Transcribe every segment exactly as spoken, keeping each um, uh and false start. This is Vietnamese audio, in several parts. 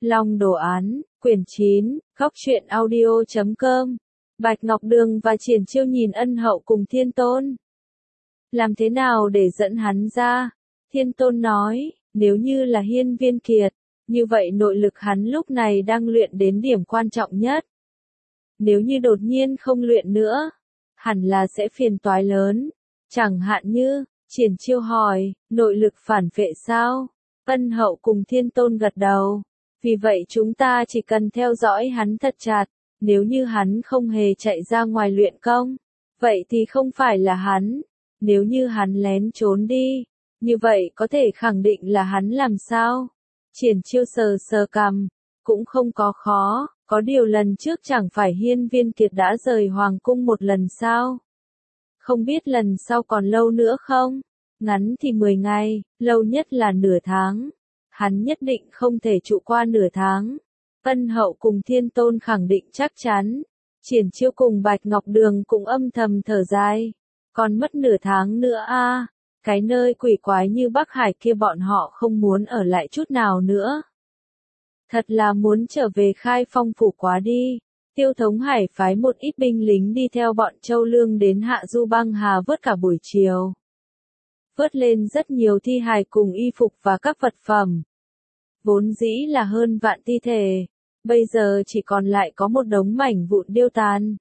Long đồ án, quyển chín, góc truyện audio chấm com. Bạch Ngọc Đường và Triển Chiêu nhìn Ân Hậu cùng Thiên Tôn. Làm thế nào để dẫn hắn ra? Thiên Tôn nói, nếu như là Hiên Viên Kiệt, như vậy nội lực hắn lúc này đang luyện đến điểm quan trọng nhất. Nếu như đột nhiên không luyện nữa, hẳn là sẽ phiền toái lớn. Chẳng hạn như, Triển Chiêu hỏi, nội lực phản vệ sao? Ân Hậu cùng Thiên Tôn gật đầu. Vì vậy chúng ta chỉ cần theo dõi hắn thật chặt, nếu như hắn không hề chạy ra ngoài luyện công, vậy thì không phải là hắn. Nếu như hắn lén trốn đi, như vậy có thể khẳng định là hắn làm sao? Triển Chiêu sờ sờ cằm, cũng không có khó, có điều lần trước chẳng phải Hiên Viên Kiệt đã rời Hoàng Cung một lần sao? Không biết lần sau còn lâu nữa không? Ngắn thì mười ngày, lâu nhất là nửa tháng. Hắn nhất định không thể trụ qua nửa tháng. Ân Hậu cùng Thiên Tôn khẳng định chắc chắn. Triển Chiêu cùng Bạch Ngọc Đường cũng âm thầm thở dài. Còn mất nửa tháng nữa a, à, cái nơi quỷ quái như Bắc Hải kia bọn họ không muốn ở lại chút nào nữa. Thật là muốn trở về Khai Phong phủ quá đi. Tiêu Thống Hải phái một ít binh lính đi theo bọn Châu Lương đến Hạ Du Băng Hà vớt cả buổi chiều. Vớt lên rất nhiều thi hài cùng y phục và các vật phẩm. Vốn dĩ là hơn vạn thi thể, bây giờ chỉ còn lại có một đống mảnh vụn điêu tàn.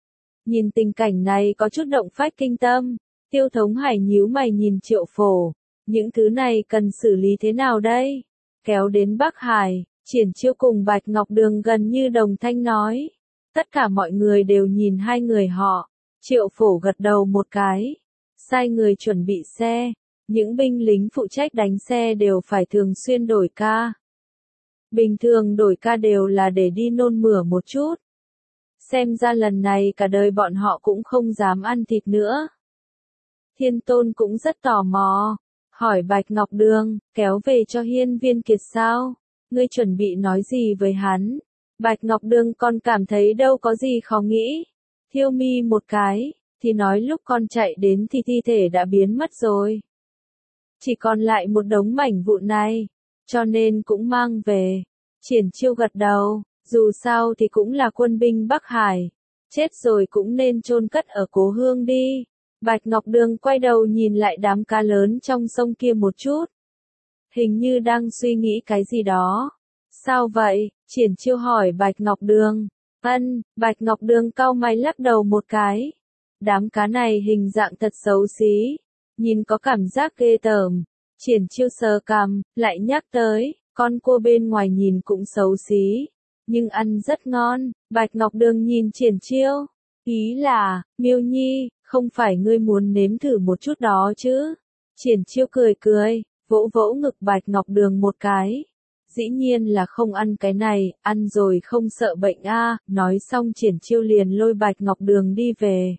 Nhìn tình cảnh này có chút động phách kinh tâm, Tiêu Thống Hải nhíu mày nhìn Triệu Phổ, những thứ này cần xử lý thế nào đây? Kéo đến Bắc Hải, Triển Chiêu cùng Bạch Ngọc Đường gần như đồng thanh nói. Tất cả mọi người đều nhìn hai người họ, Triệu Phổ gật đầu một cái. Sai người chuẩn bị xe, những binh lính phụ trách đánh xe đều phải thường xuyên đổi ca. Bình thường đổi ca đều là để đi nôn mửa một chút. Xem ra lần này cả đời bọn họ cũng không dám ăn thịt nữa. Thiên Tôn cũng rất tò mò, hỏi Bạch Ngọc Đường, kéo về cho Hiên Viên Kiệt sao? Ngươi chuẩn bị nói gì với hắn? Bạch Ngọc Đường còn cảm thấy đâu có gì khó nghĩ. Thiêu mi một cái, thì nói lúc con chạy đến thì thi thể đã biến mất rồi. Chỉ còn lại một đống mảnh vụn này, cho nên cũng mang về. Triển Chiêu gật đầu, dù sao thì cũng là quân binh Bắc Hải, chết rồi cũng nên chôn cất ở cố hương đi. Bạch Ngọc Đường quay đầu nhìn lại đám cá lớn trong sông kia một chút. Hình như đang suy nghĩ cái gì đó. Sao vậy? Triển Chiêu hỏi Bạch Ngọc Đường. Ân, Bạch Ngọc Đường cau mày lắc đầu một cái. Đám cá này hình dạng thật xấu xí, nhìn có cảm giác ghê tởm. Triển Chiêu sờ cằm, lại nhắc tới, con cua bên ngoài nhìn cũng xấu xí, nhưng ăn rất ngon. Bạch Ngọc Đường nhìn Triển Chiêu, ý là, Miêu Nhi, không phải ngươi muốn nếm thử một chút đó chứ? Triển Chiêu cười cười, vỗ vỗ ngực Bạch Ngọc Đường một cái. Dĩ nhiên là không ăn cái này, ăn rồi không sợ bệnh a. À. Nói xong Triển Chiêu liền lôi Bạch Ngọc Đường đi về.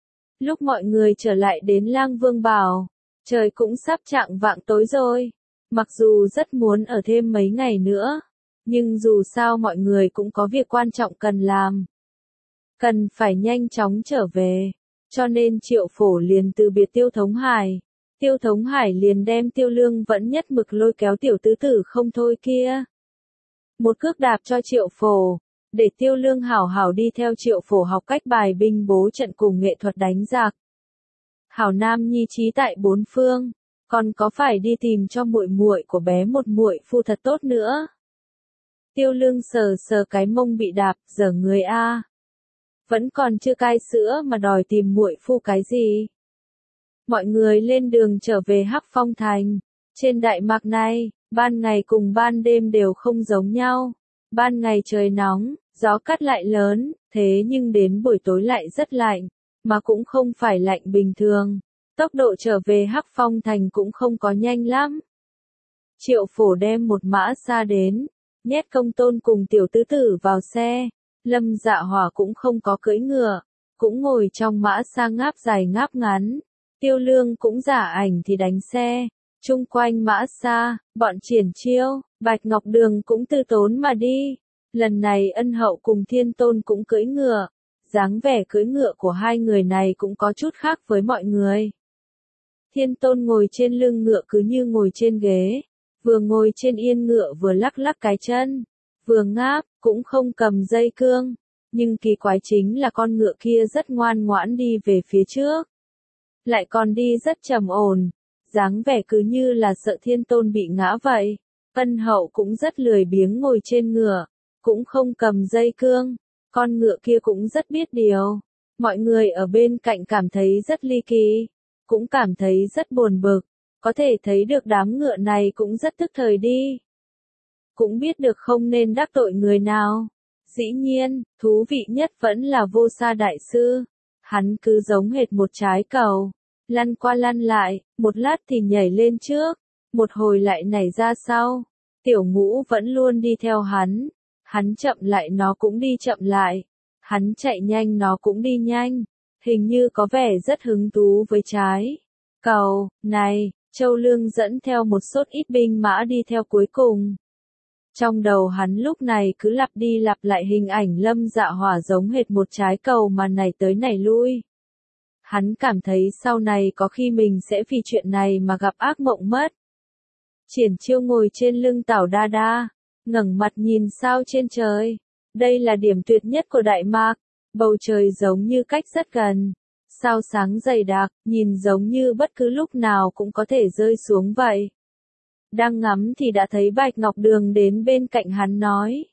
Lúc mọi người trở lại đến Lang Vương Bảo, trời cũng sắp chạng vạng tối rồi. Mặc dù rất muốn ở thêm mấy ngày nữa, nhưng dù sao mọi người cũng có việc quan trọng cần làm. Cần phải nhanh chóng trở về, cho nên Triệu Phổ liền từ biệt Tiêu Thống Hải. Tiêu Thống Hải liền đem Tiêu Lương vẫn nhất mực lôi kéo tiểu tứ tử không thôi kia. Một cước đạp cho Triệu Phổ, để Tiêu Lương hảo hảo đi theo Triệu Phổ học cách bài binh bố trận cùng nghệ thuật đánh giặc. Hảo Nam nhi trí tại bốn phương, còn có phải đi tìm cho muội muội của bé một muội phu thật tốt nữa. Tiêu Lương sờ sờ cái mông bị đạp, giở người a. Vẫn còn chưa cai sữa mà đòi tìm muội phu cái gì. Mọi người lên đường trở về Hắc Phong Thành. Trên Đại Mạc này, ban ngày cùng ban đêm đều không giống nhau. Ban ngày trời nóng, gió cắt lại lớn, thế nhưng đến buổi tối lại rất lạnh, mà cũng không phải lạnh bình thường. Tốc độ trở về Hắc Phong Thành cũng không có nhanh lắm. Triệu Phổ đem một mã xa đến, nhét Công Tôn cùng tiểu tứ tử vào xe. Lâm Dạ Hỏa cũng không có cưỡi ngựa, cũng ngồi trong mã xa ngáp dài ngáp ngắn. Tiêu Lương cũng giả ảnh thì đánh xe. Chung quanh mã xa, bọn Triển Chiêu, Bạch Ngọc Đường cũng từ tốn mà đi. Lần này Ân Hậu cùng Thiên Tôn cũng cưỡi ngựa. Dáng vẻ cưỡi ngựa của hai người này cũng có chút khác với mọi người. Thiên Tôn ngồi trên lưng ngựa cứ như ngồi trên ghế, vừa ngồi trên yên ngựa vừa lắc lắc cái chân. vừa ngáp, cũng không cầm dây cương. Nhưng kỳ quái chính là con ngựa kia rất ngoan ngoãn đi về phía trước. Lại còn đi rất trầm ổn, dáng vẻ cứ như là sợ Thiên Tôn bị ngã vậy. Ân Hậu cũng rất lười biếng ngồi trên ngựa, cũng không cầm dây cương. Con ngựa kia cũng rất biết điều. Mọi người ở bên cạnh cảm thấy rất ly kỳ, cũng cảm thấy rất buồn bực. Có thể thấy được đám ngựa này cũng rất tức thời đi. Cũng biết được không nên đắc tội người nào. Dĩ nhiên, thú vị nhất vẫn là Vô Sa Đại Sư. Hắn cứ giống hệt một trái cầu, lăn qua lăn lại, một lát thì nhảy lên trước, một hồi lại nảy ra sau. Tiểu Ngũ vẫn luôn đi theo hắn. Hắn chậm lại nó cũng đi chậm lại. Hắn chạy nhanh nó cũng đi nhanh. Hình như có vẻ rất hứng thú với trái cầu này. Châu Lương dẫn theo một sốt ít binh mã đi theo cuối cùng. Trong đầu hắn lúc này cứ lặp đi lặp lại hình ảnh Lâm Dạ Hỏa giống hệt một trái cầu mà nảy tới nảy lui. Hắn cảm thấy sau này có khi mình sẽ vì chuyện này mà gặp ác mộng mất. Triển Chiêu ngồi trên lưng Tảo Đa Đa, ngẩng mặt nhìn sao trên trời. Đây là điểm tuyệt nhất của Đại Mạc, bầu trời giống như cách rất gần. Sao sáng dày đặc, nhìn giống như bất cứ lúc nào cũng có thể rơi xuống vậy. Đang ngắm thì đã thấy Bạch Ngọc Đường đến bên cạnh hắn nói.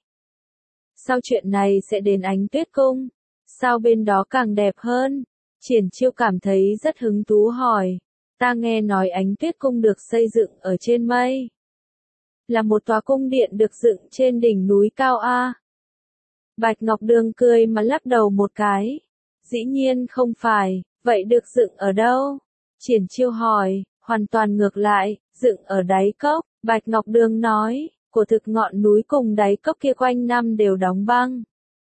Sao chuyện này sẽ đến Ánh Tuyết Cung? Sao bên đó càng đẹp hơn? Triển Chiêu cảm thấy rất hứng thú hỏi. Ta nghe nói Ánh Tuyết Cung được xây dựng ở trên mây. Là một tòa cung điện được dựng trên đỉnh núi cao A. Bạch Ngọc Đường cười mà lắc đầu một cái. Dĩ nhiên không phải, vậy được dựng ở đâu? Triển Chiêu hỏi, hoàn toàn ngược lại, dựng ở đáy cốc. Bạch Ngọc Đường nói, của thực ngọn núi cùng đáy cốc kia quanh năm đều đóng băng.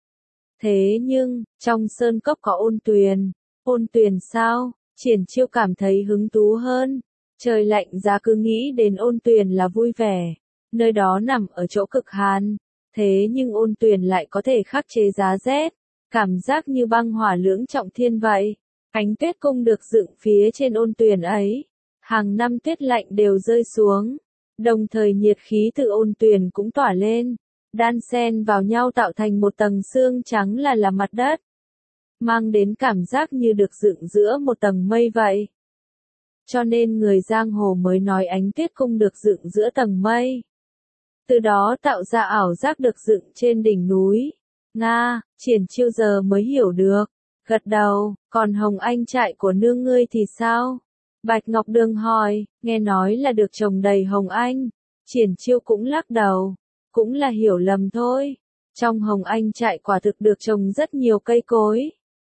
Thế nhưng, trong sơn cốc có ôn tuyền. Ôn tuyền sao? Triển Chiêu cảm thấy hứng thú hơn. Trời lạnh giá cứ nghĩ đến ôn tuyền là vui vẻ. Nơi đó nằm ở chỗ cực hàn. Thế nhưng ôn tuyền lại có thể khắc chế giá rét. Cảm giác như băng hỏa lưỡng trọng thiên vậy. Ánh Tuyết Cung được dựng phía trên ôn tuyền ấy. Hàng năm tuyết lạnh đều rơi xuống. Đồng thời nhiệt khí từ ôn tuyền cũng tỏa lên. Đan xen vào nhau tạo thành một tầng sương trắng là là mặt đất. Mang đến cảm giác như được dựng giữa một tầng mây vậy. Cho nên người giang hồ mới nói Ánh Tuyết Cung được dựng giữa tầng mây. Từ đó tạo ra ảo giác được dựng trên đỉnh núi. Nga, Triển Chiêu giờ mới hiểu được. Gật đầu, còn Hồng Anh trại của nương ngươi thì sao? Bạch Ngọc Đường hỏi, nghe nói là được trồng đầy hồng anh. Triển Chiêu cũng lắc đầu. Cũng là hiểu lầm thôi. Trong Hồng Anh trại quả thực được trồng rất nhiều cây cối.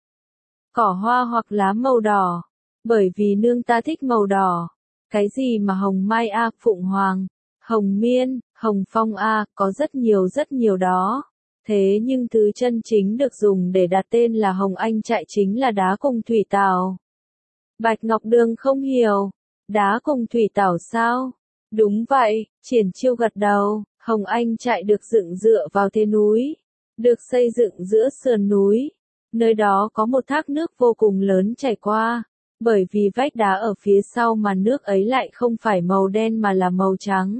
Cỏ hoa hoặc lá màu đỏ. Bởi vì nương ta thích màu đỏ. Cái gì mà hồng mai a, phụng hoàng, hồng miên, hồng phong a, có rất nhiều rất nhiều đó. Thế nhưng thứ chân chính được dùng để đặt tên là Hồng Anh trại chính là đá cùng thủy tảo. Bạch Ngọc Đường không hiểu. Đá cùng thủy tảo sao? Đúng vậy, Triển Chiêu gật đầu. Hồng Anh trại được dựng dựa vào thế núi. Được xây dựng giữa sườn núi. Nơi đó có một thác nước vô cùng lớn chảy qua. Bởi vì vách đá ở phía sau mà nước ấy lại không phải màu đen mà là màu trắng.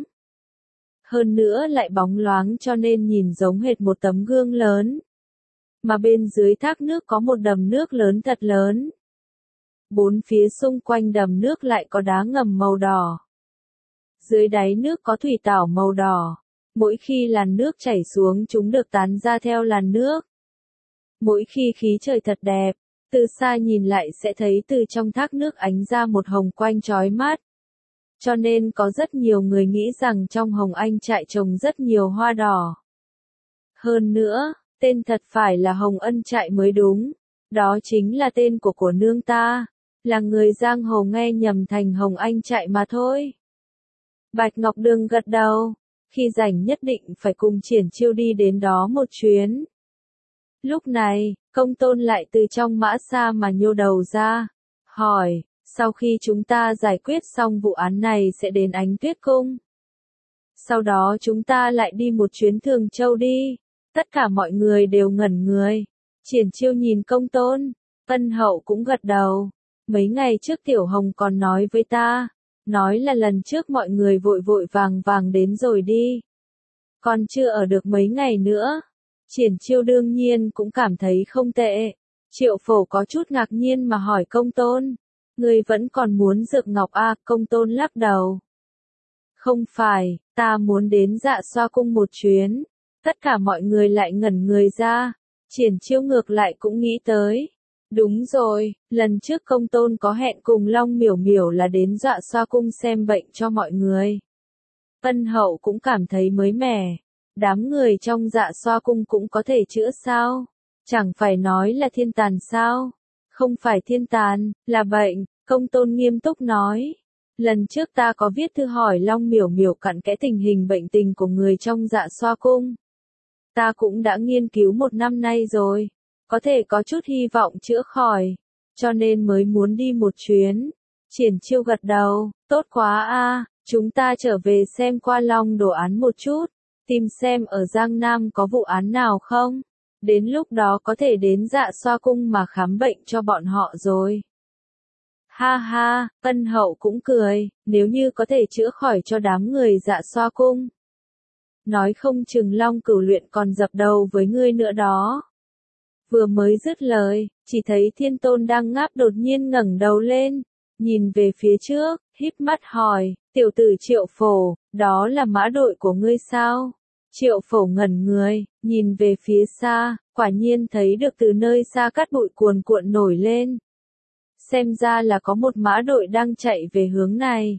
Hơn nữa lại bóng loáng cho nên nhìn giống hệt một tấm gương lớn. Mà bên dưới thác nước có một đầm nước lớn thật lớn. Bốn phía xung quanh đầm nước lại có đá ngầm màu đỏ. Dưới đáy nước có thủy tảo màu đỏ. Mỗi khi làn nước chảy xuống chúng được tán ra theo làn nước. Mỗi khi khí trời thật đẹp, từ xa nhìn lại sẽ thấy từ trong thác nước ánh ra một hồng quang chói mắt. Cho nên có rất nhiều người nghĩ rằng trong Hồng Anh trại trồng rất nhiều hoa đỏ. Hơn nữa, tên thật phải là Hồng Ân trại mới đúng. Đó chính là tên của của nương ta. Là người giang hồ nghe nhầm thành Hồng Anh trại mà thôi. Bạch Ngọc Đường gật đầu. Khi rảnh nhất định phải cùng Triển Chiêu đi đến đó một chuyến. Lúc này, Công Tôn lại từ trong mã xa mà nhô đầu ra. Hỏi, sau khi chúng ta giải quyết xong vụ án này sẽ đến Ánh Tuyết Cung. Sau đó chúng ta lại đi một chuyến Thường Châu đi. Tất cả mọi người đều ngẩn người. Triển Chiêu nhìn Công Tôn. Ân Hậu cũng gật đầu. Mấy ngày trước Tiểu Hồng còn nói với ta. Nói là lần trước mọi người vội vội vàng vàng đến rồi đi. còn chưa ở được mấy ngày nữa. Triển Chiêu đương nhiên cũng cảm thấy không tệ. Triệu Phổ có chút ngạc nhiên mà hỏi Công Tôn. Ngươi vẫn còn muốn Dược Ngọc à? Công Tôn lắc đầu. Không phải, ta muốn đến Dạ Xoa cung một chuyến. Tất cả mọi người lại ngẩn người ra. Triển Chiêu ngược lại cũng nghĩ tới. Đúng rồi, lần trước Công Tôn có hẹn cùng Long Miểu Miểu là đến Dạ Xoa cung xem bệnh cho mọi người. Ân Hậu cũng cảm thấy mới mẻ. Đám người trong Dạ Xoa cung cũng có thể chữa sao? Chẳng phải nói là thiên tàn sao? Không phải thiên tàn, là bệnh, Công Tôn nghiêm túc nói. Lần trước ta có viết thư hỏi Long Miểu Miểu cặn kẽ tình hình bệnh tình của người trong Dạ Xoa cung. Ta cũng đã nghiên cứu một năm nay rồi, có thể có chút hy vọng chữa khỏi, cho nên mới muốn đi một chuyến. Triển Chiêu gật đầu, tốt quá a, chúng ta trở về xem qua Long đồ án một chút, tìm xem ở Giang Nam có vụ án nào không. Đến lúc đó có thể đến Dạ Xoa cung mà khám bệnh cho bọn họ rồi. Ha ha, Ân Hậu cũng cười, nếu như có thể chữa khỏi cho đám người Dạ Xoa cung. Nói không chừng Long Cửu Luyện còn dập đầu với ngươi nữa đó. Vừa mới dứt lời, chỉ thấy Thiên Tôn đang ngáp đột nhiên ngẩng đầu lên, nhìn về phía trước, híp mắt hỏi, tiểu tử Triệu Phổ, đó là mã đội của ngươi sao? Triệu Phổ ngẩn người, nhìn về phía xa, quả nhiên thấy được từ nơi xa cát bụi cuồn cuộn nổi lên. Xem ra là có một mã đội đang chạy về hướng này.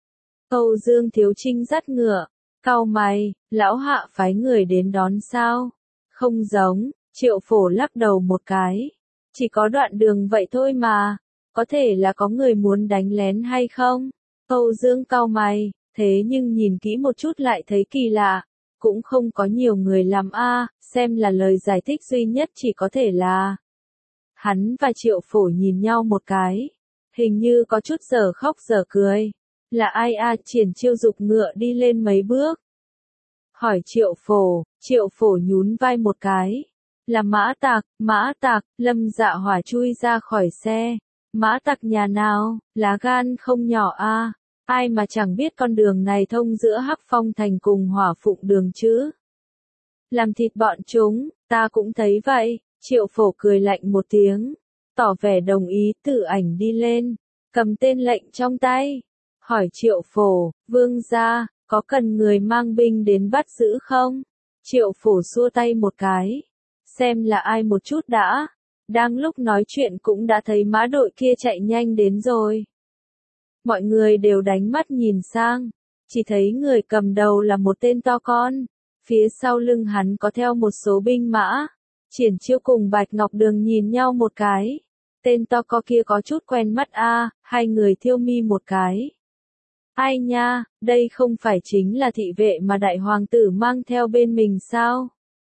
Âu Dương Thiếu Trinh dắt ngựa, cau mày, lão hạ phái người đến đón sao? Không giống, Triệu Phổ lắc đầu một cái. Chỉ có đoạn đường vậy thôi mà, có thể là có người muốn đánh lén hay không? Âu Dương cau mày, thế nhưng nhìn kỹ một chút lại thấy kỳ lạ. Cũng không có nhiều người làm a, xem là lời giải thích duy nhất chỉ có thể là. Hắn và Triệu Phổ nhìn nhau một cái, hình như có chút giờ khóc giờ cười. Là ai a? Triển Chiêu dục ngựa đi lên mấy bước. Hỏi Triệu Phổ, Triệu Phổ nhún vai một cái. Là Mã Tặc, Mã Tặc, Lâm Dạ Hỏa chui ra khỏi xe. Mã Tặc nhà nào, lá gan không nhỏ a. Ai mà chẳng biết con đường này thông giữa Hắc Phong Thành cùng Hỏa Phụng Đường chứ. Làm thịt bọn chúng, ta cũng thấy vậy. Triệu Phổ cười lạnh một tiếng, tỏ vẻ đồng ý, Tử Ảnh đi lên, cầm tên lệnh trong tay. Hỏi Triệu Phổ, vương gia, có cần người mang binh đến bắt giữ không? Triệu Phổ xua tay một cái, xem là ai một chút đã. Đang lúc nói chuyện cũng đã thấy mã đội kia chạy nhanh đến rồi. Mọi người đều đánh mắt nhìn sang, chỉ thấy người cầm đầu là một tên to con, phía sau lưng hắn có theo một số binh mã. Triển Chiêu cùng Bạch Ngọc Đường nhìn nhau một cái. Tên to co kia có chút quen mắt a, hai người thiêu mi một cái. Ai nha, đây không phải chính là thị vệ mà đại hoàng tử mang theo bên mình sao?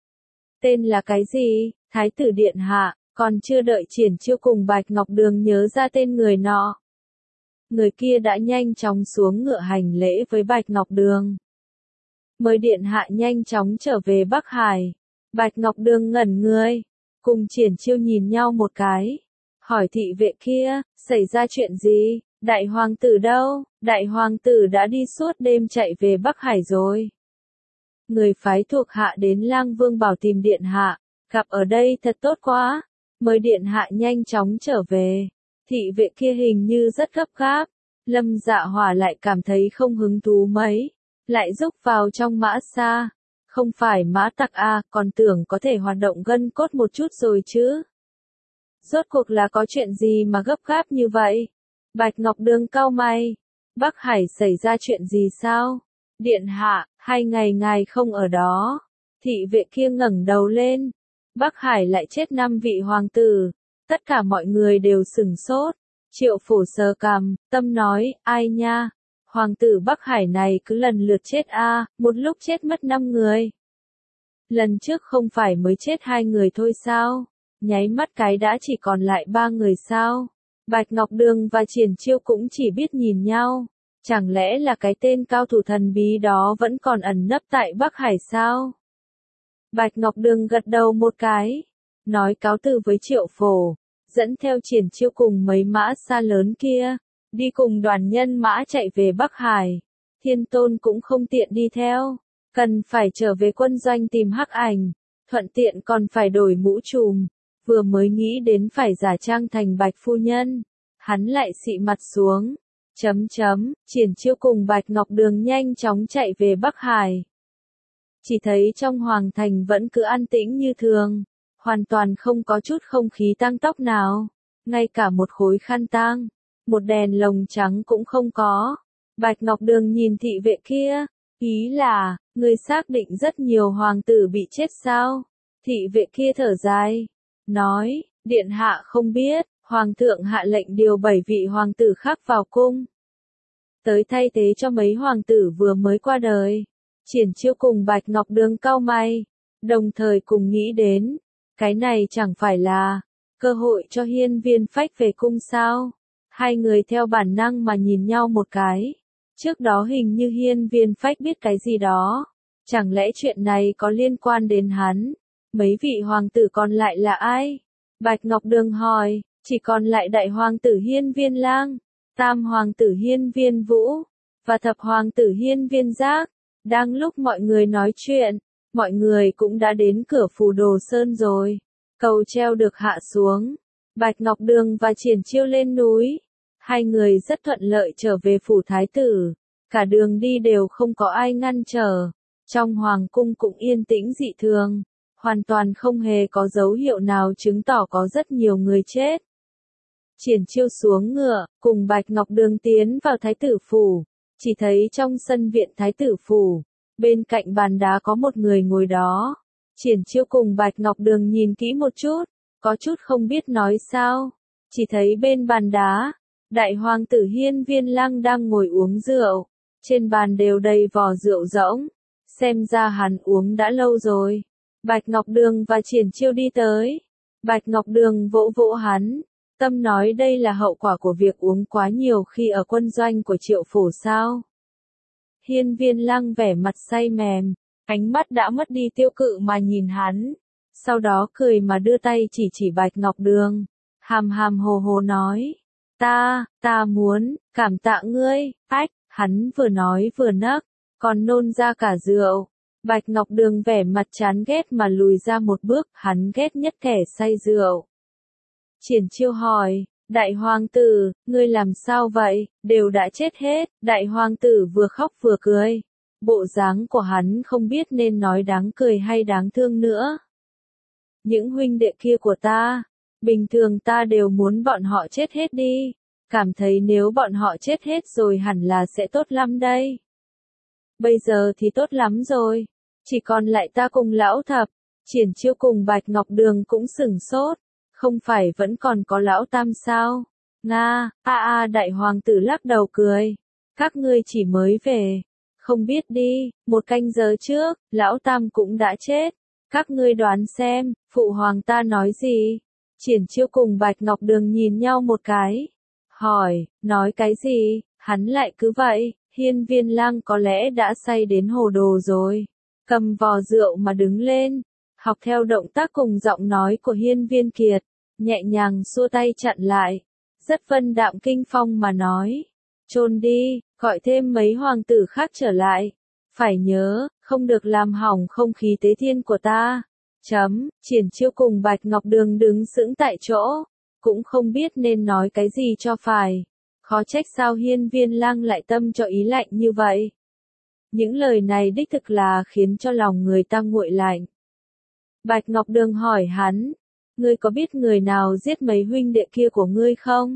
Tên là cái gì? Thái tử điện hạ, còn chưa đợi Triển Chiêu cùng Bạch Ngọc Đường nhớ ra tên người nọ. Người kia đã nhanh chóng xuống ngựa hành lễ với Bạch Ngọc Đường. Mời điện hạ nhanh chóng trở về Bắc Hải. Bạch Ngọc Đường ngẩn người, cùng Triển Chiêu nhìn nhau một cái. Hỏi thị vệ kia, xảy ra chuyện gì? Đại hoàng tử đâu? Đại hoàng tử đã đi suốt đêm chạy về Bắc Hải rồi. Người phái thuộc hạ đến Lang Vương bảo tìm điện hạ, gặp ở đây thật tốt quá. Mời điện hạ nhanh chóng trở về. Thị vệ kia hình như rất gấp gáp. Lâm Dạ Hỏa lại cảm thấy không hứng thú mấy, lại rúc vào trong mã xa. Không phải Mã Tặc à, còn tưởng có thể hoạt động gân cốt một chút rồi chứ. Rốt cuộc là có chuyện gì mà gấp gáp như vậy? Bạch Ngọc Đường cau mày. Bắc Hải xảy ra chuyện gì sao? Điện hạ, hai ngày ngài không ở đó. Thị vệ kia ngẩng đầu lên. Bắc Hải lại chết năm vị hoàng tử. Tất cả mọi người đều sửng sốt. Triệu Phổ sờ cằm, tâm nói, ai nha? Hoàng tử Bắc Hải này cứ lần lượt chết a, à, một lúc chết mất năm người. Lần trước không phải mới chết hai người thôi sao? Nháy mắt cái đã chỉ còn lại ba người sao? Bạch Ngọc Đường và Triển Chiêu cũng chỉ biết nhìn nhau. Chẳng lẽ là cái tên cao thủ thần bí đó vẫn còn ẩn nấp tại Bắc Hải sao? Bạch Ngọc Đường gật đầu một cái, nói cáo từ với Triệu Phổ, dẫn theo Triển Chiêu cùng mấy mã xa lớn kia, đi cùng đoàn nhân mã chạy về Bắc Hải. Thiên Tôn cũng không tiện đi theo, Cần phải trở về quân doanh tìm Hắc Ảnh, thuận tiện còn phải đổi mũ trùm, vừa mới nghĩ đến phải giả trang thành Bạch phu nhân, hắn lại xị mặt xuống. Chấm chấm, Triển Chiêu cùng Bạch Ngọc Đường nhanh chóng chạy về Bắc Hải. Chỉ thấy trong hoàng thành vẫn cứ an tĩnh như thường, hoàn toàn không có chút không khí tang tóc nào, ngay cả một khối khăn tang, một đèn lồng trắng cũng không có. Bạch Ngọc Đường nhìn thị vệ kia, ý là, người xác định rất nhiều hoàng tử bị chết sao? Thị vệ kia thở dài, nói, điện hạ không biết, hoàng thượng hạ lệnh điều bảy vị hoàng tử khác vào cung, tới thay thế cho mấy hoàng tử vừa mới qua đời. Triển Chiêu cùng Bạch Ngọc Đường cau mày, đồng thời cùng nghĩ đến, cái này chẳng phải là cơ hội cho Hiên Viên Phách về cung sao? Hai người theo bản năng mà nhìn nhau một cái. Trước đó hình như Hiên Viên Phách biết cái gì đó, chẳng lẽ chuyện này có liên quan đến hắn? Mấy vị hoàng tử còn lại là ai? Bạch Ngọc Đường hỏi, chỉ còn lại đại hoàng tử Hiên Viên Lang, tam hoàng tử Hiên Viên Vũ, và thập hoàng tử Hiên Viên Giác. Đang lúc mọi người nói chuyện, mọi người cũng đã đến cửa Phù Đồ Sơn rồi. Cầu treo được hạ xuống, Bạch Ngọc Đường và Triển Chiêu lên núi. Hai người rất thuận lợi trở về phủ thái tử, cả đường đi đều không có ai ngăn trở. Trong hoàng cung cũng yên tĩnh dị thường, hoàn toàn không hề có dấu hiệu nào chứng tỏ có rất nhiều người chết. Triển Chiêu xuống ngựa, cùng Bạch Ngọc Đường tiến vào thái tử phủ, chỉ thấy trong sân viện thái tử phủ, bên cạnh bàn đá có một người ngồi đó. Triển Chiêu cùng Bạch Ngọc Đường nhìn kỹ một chút, có chút không biết nói sao, chỉ thấy bên bàn đá, đại hoàng tử Hiên Viên Lăng đang ngồi uống rượu, trên bàn đều đầy vò rượu rỗng, xem ra hắn uống đã lâu rồi. Bạch Ngọc Đường và Triển Chiêu đi tới, Bạch Ngọc Đường vỗ vỗ hắn, tâm nói đây là hậu quả của việc uống quá nhiều khi ở quân doanh của Triệu Phổ sao. Hiên Viên Lăng vẻ mặt say mềm, ánh mắt đã mất đi tiêu cự mà nhìn hắn, sau đó cười mà đưa tay chỉ chỉ Bạch Ngọc Đường, hàm hàm hồ hồ nói, ta, ta muốn, cảm tạ ngươi. Ách, hắn vừa nói vừa nấc, còn nôn ra cả rượu. Bạch Ngọc Đường vẻ mặt chán ghét mà lùi ra một bước, hắn ghét nhất kẻ say rượu. Triển Chiêu hỏi, đại hoàng tử, ngươi làm sao vậy, đều đã chết hết. Đại hoàng tử vừa khóc vừa cười, bộ dáng của hắn không biết nên nói đáng cười hay đáng thương nữa. Những huynh đệ kia của ta, bình thường ta đều muốn bọn họ chết hết đi, cảm thấy nếu bọn họ chết hết rồi hẳn là sẽ tốt lắm đây. Bây giờ thì tốt lắm rồi, chỉ còn lại ta cùng lão thập. Triển Chiêu cùng Bạch Ngọc Đường cũng sửng sốt, không phải vẫn còn có lão tam sao? Nga, a a đại hoàng tử lắc đầu cười, các ngươi chỉ mới về, không biết đi, một canh giờ trước, lão tam cũng đã chết, các ngươi đoán xem, phụ hoàng ta nói gì? Triển Chiêu cùng Bạch Ngọc Đường nhìn nhau một cái, hỏi, nói cái gì? Hắn lại cứ vậy. Hiên Viên Lăng có lẽ đã say đến hồ đồ rồi, cầm vò rượu mà đứng lên, học theo động tác cùng giọng nói của Hiên Viên Kiệt, nhẹ nhàng xua tay chặn lại, rất vân đạm kinh phong mà nói, chôn đi, gọi thêm mấy hoàng tử khác trở lại, phải nhớ, không được làm hỏng không khí tế thiên của ta. Chấm, Triển Chiêu cùng Bạch Ngọc Đường đứng sững tại chỗ, cũng không biết nên nói cái gì cho phải. Khó trách sao Hiên Viên Lăng lại tâm cho ý lạnh như vậy. Những lời này đích thực là khiến cho lòng người ta nguội lạnh. Bạch Ngọc Đường hỏi hắn, ngươi có biết người nào giết mấy huynh đệ kia của ngươi không?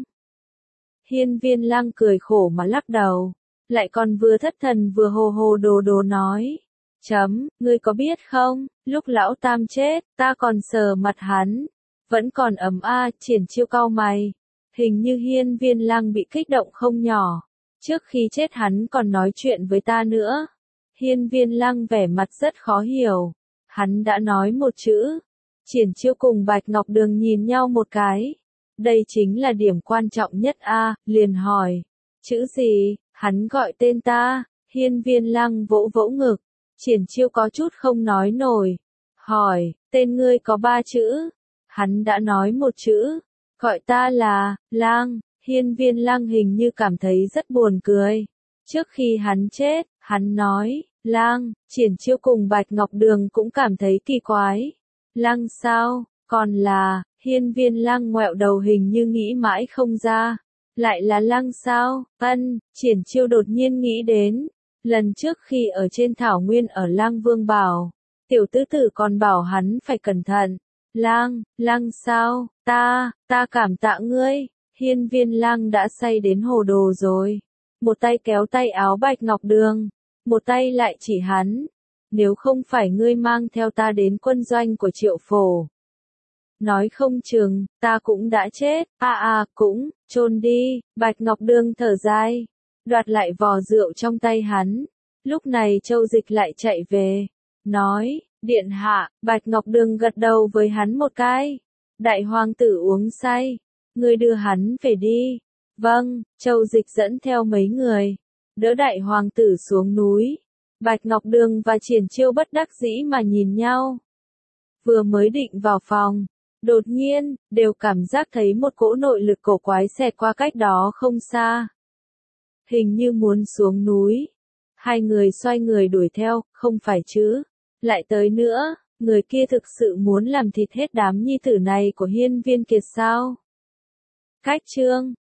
Hiên Viên Lăng cười khổ mà lắc đầu, lại còn vừa thất thần vừa hồ hồ đồ đồ nói, chấm, ngươi có biết không, lúc lão tam chết, ta còn sờ mặt hắn, vẫn còn ấm a. Triển Chiêu cau mày. Hình như Hiên Viên Lăng bị kích động không nhỏ, trước khi chết hắn còn nói chuyện với ta nữa. Hiên Viên Lăng vẻ mặt rất khó hiểu, hắn đã nói một chữ. Triển Chiêu cùng Bạch Ngọc Đường nhìn nhau một cái, đây chính là điểm quan trọng nhất a. Liền hỏi, chữ gì? Hắn gọi tên ta. Hiên Viên Lăng vỗ vỗ ngực, Triển Chiêu có chút không nói nổi, hỏi, tên ngươi có ba chữ? Hắn đã nói một chữ, gọi ta là, Lang. Hiên Viên Lăng hình như cảm thấy rất buồn cười. Trước khi hắn chết, hắn nói, Lang, Triển Chiêu cùng Bạch Ngọc Đường cũng cảm thấy kỳ quái. Lang sao, còn là, Hiên Viên Lang ngoẹo đầu hình như nghĩ mãi không ra. Lại là Lang sao, ân, Triển Chiêu đột nhiên nghĩ đến. Lần trước khi ở trên thảo nguyên ở Lang Vương Bảo, tiểu tứ tử còn bảo hắn phải cẩn thận. Lang, Lang sao, ta, ta cảm tạ ngươi. Hiên Viên Lang đã say đến hồ đồ rồi. Một tay kéo tay áo Bạch Ngọc Đường, một tay lại chỉ hắn. Nếu không phải ngươi mang theo ta đến quân doanh của Triệu Phổ, nói không chừng, ta cũng đã chết. À à, cũng, chôn đi. Bạch Ngọc Đường thở dài, đoạt lại vò rượu trong tay hắn. Lúc này Châu Dịch lại chạy về, nói, điện hạ. Bạch Ngọc Đường gật đầu với hắn một cái. Đại hoàng tử uống say, ngươi đưa hắn về đi. Vâng, Châu Dịch dẫn theo mấy người, đỡ đại hoàng tử xuống núi. Bạch Ngọc Đường và Triển Chiêu bất đắc dĩ mà nhìn nhau. Vừa mới định vào phòng, đột nhiên, đều cảm giác thấy một cỗ nội lực cổ quái xẹt qua cách đó không xa. Hình như muốn xuống núi. Hai người xoay người đuổi theo, không phải chứ. Lại tới nữa, người kia thực sự muốn làm thịt hết đám nhi tử này của Hiên Viên Kiệt sao? Cách chương